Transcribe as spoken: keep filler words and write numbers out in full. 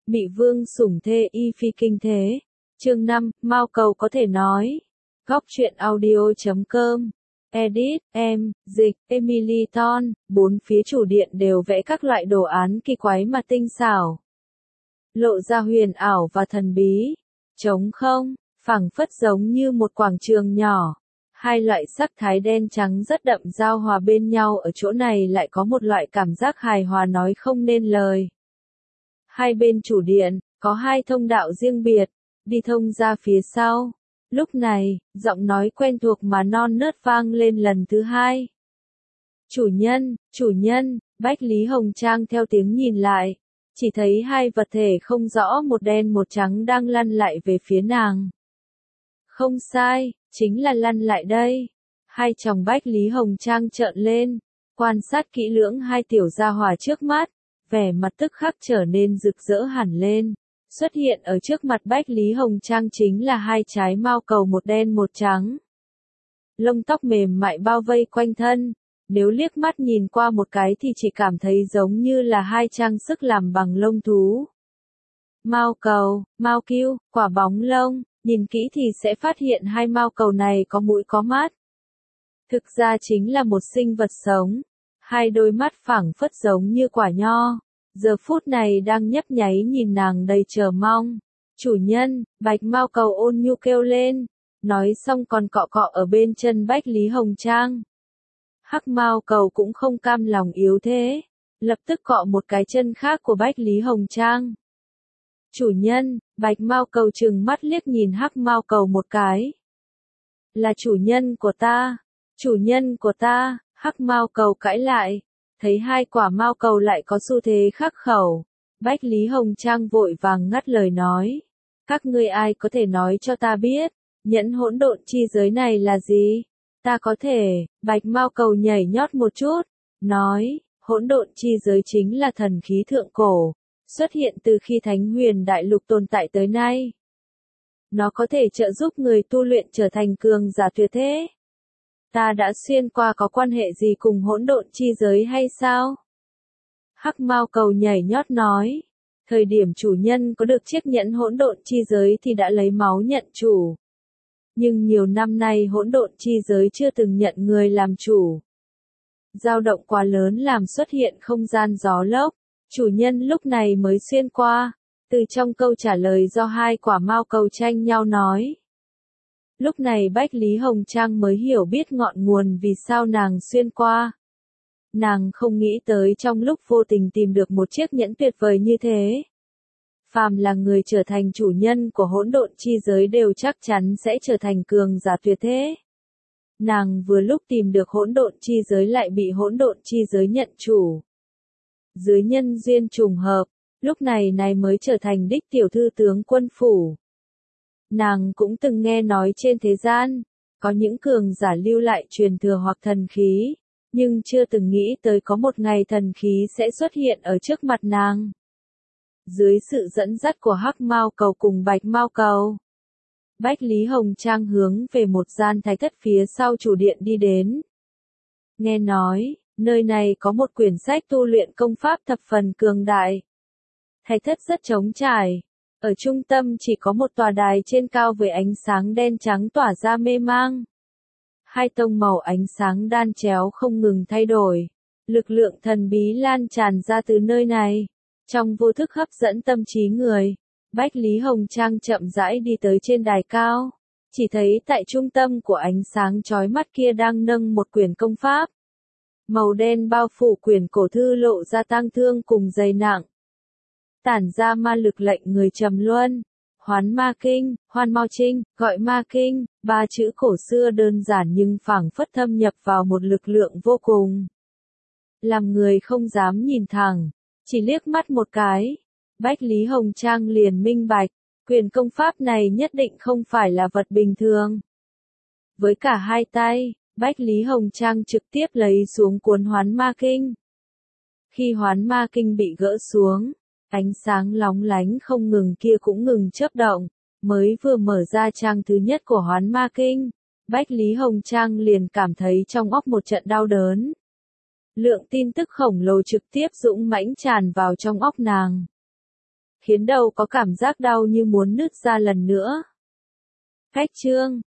Mị vương sủng thê y phi kinh thế. Chương năm, Mao cầu có thể nói. Góc truyện audio chấm com. Edit, em, dịch, Emily Ton, bốn phía chủ điện đều vẽ các loại đồ án kỳ quái mà tinh xảo. Lộ ra huyền ảo và thần bí. Trống không, phảng phất giống như một quảng trường nhỏ. Hai loại sắc thái đen trắng rất đậm giao hòa bên nhau, ở chỗ này lại có một loại cảm giác hài hòa nói không nên lời. Hai bên chủ điện, có hai thông đạo riêng biệt, đi thông ra phía sau. Lúc này, giọng nói quen thuộc mà non nớt vang lên lần thứ hai. Chủ nhân, chủ nhân, Bách Lý Hồng Trang theo tiếng nhìn lại. Chỉ thấy hai vật thể không rõ một đen một trắng đang lăn lại về phía nàng. Không sai, chính là lăn lại đây. Hai tròng Bách Lý Hồng Trang trợn lên, quan sát kỹ lưỡng hai tiểu gia hỏa trước mắt, vẻ mặt tức khắc trở nên rực rỡ hẳn lên. Xuất hiện ở trước mặt Bách Lý Hồng Trang chính là hai trái mao cầu một đen một trắng. Lông tóc mềm mại bao vây quanh thân, nếu liếc mắt nhìn qua một cái thì chỉ cảm thấy giống như là hai trang sức làm bằng lông thú. Mao cầu, mao kiêu, quả bóng lông, nhìn kỹ thì sẽ phát hiện hai mao cầu này có mũi có mắt. Thực ra chính là một sinh vật sống, hai đôi mắt phảng phất giống như quả nho. Giờ phút này đang nhấp nháy nhìn nàng đầy chờ mong. Chủ nhân, bạch mao cầu ôn nhu kêu lên. Nói xong còn cọ cọ ở bên chân Bách Lý Hồng Trang. Hắc mao cầu cũng không cam lòng yếu thế. Lập tức cọ một cái chân khác của Bách Lý Hồng Trang. Chủ nhân, bạch mao cầu trừng mắt liếc nhìn hắc mao cầu một cái. Là chủ nhân của ta. Chủ nhân của ta, hắc mao cầu cãi lại. Thấy hai quả mao cầu lại có xu thế khắc khẩu. Bách Lý Hồng Trang vội vàng ngắt lời nói. Các ngươi ai có thể nói cho ta biết, nhẫn hỗn độn chi giới này là gì? Ta có thể, bạch mao cầu nhảy nhót một chút, nói, hỗn độn chi giới chính là thần khí thượng cổ, xuất hiện từ khi Thánh Huyền Đại Lục tồn tại tới nay. Nó có thể trợ giúp người tu luyện trở thành cường giả tuyệt thế. Ta đã xuyên qua có quan hệ gì cùng hỗn độn chi giới hay sao? Hắc mao cầu nhảy nhót nói. Thời điểm chủ nhân có được chiếc nhẫn hỗn độn chi giới thì đã lấy máu nhận chủ. Nhưng nhiều năm nay hỗn độn chi giới chưa từng nhận người làm chủ. Dao động quá lớn làm xuất hiện không gian gió lốc. Chủ nhân lúc này mới xuyên qua. Từ trong câu trả lời do hai quả mao cầu tranh nhau nói. Lúc này Bách Lý Hồng Trang mới hiểu biết ngọn nguồn vì sao nàng xuyên qua. Nàng không nghĩ tới trong lúc vô tình tìm được một chiếc nhẫn tuyệt vời như thế. Phàm là người trở thành chủ nhân của hỗn độn chi giới đều chắc chắn sẽ trở thành cường giả tuyệt thế. Nàng vừa lúc tìm được hỗn độn chi giới lại bị hỗn độn chi giới nhận chủ. Dưới nhân duyên trùng hợp, lúc này này mới trở thành đích tiểu thư tướng quân phủ. Nàng cũng từng nghe nói trên thế gian, có những cường giả lưu lại truyền thừa hoặc thần khí, nhưng chưa từng nghĩ tới có một ngày thần khí sẽ xuất hiện ở trước mặt nàng. Dưới sự dẫn dắt của hắc mao cầu cùng bạch mao cầu, Bách Lý Hồng Trang hướng về một gian thái thất phía sau chủ điện đi đến. Nghe nói, nơi này có một quyển sách tu luyện công pháp thập phần cường đại. Thái thất rất trống trải. Ở trung tâm chỉ có một tòa đài trên cao với ánh sáng đen trắng tỏa ra mê mang. Hai tông màu ánh sáng đan chéo không ngừng thay đổi. Lực lượng thần bí lan tràn ra từ nơi này. Trong vô thức hấp dẫn tâm trí người. Bách Lý Hồng Trang chậm rãi đi tới trên đài cao. Chỉ thấy tại trung tâm của ánh sáng chói mắt kia đang nâng một quyển công pháp. Màu đen bao phủ quyển cổ thư lộ ra tang thương cùng dày nặng. Tản ra ma lực lệnh người trầm luân. Hoán ma kinh, hoan mau trinh, gọi ma kinh, ba chữ cổ xưa đơn giản nhưng phảng phất thâm nhập vào một lực lượng vô cùng. Làm người không dám nhìn thẳng, chỉ liếc mắt một cái. Bách Lý Hồng Trang liền minh bạch, quyền công pháp này nhất định không phải là vật bình thường. Với cả hai tay, Bách Lý Hồng Trang trực tiếp lấy xuống cuốn hoán ma kinh. Khi hoán ma kinh bị gỡ xuống, ánh sáng lóng lánh không ngừng kia cũng ngừng chớp động, mới vừa mở ra trang thứ nhất của hoán ma kinh, Bách Lý Hồng Trang liền cảm thấy trong óc một trận đau đớn. Lượng tin tức khổng lồ trực tiếp dũng mãnh tràn vào trong óc nàng. khiến đầu có cảm giác đau như muốn nứt ra lần nữa. Khách chương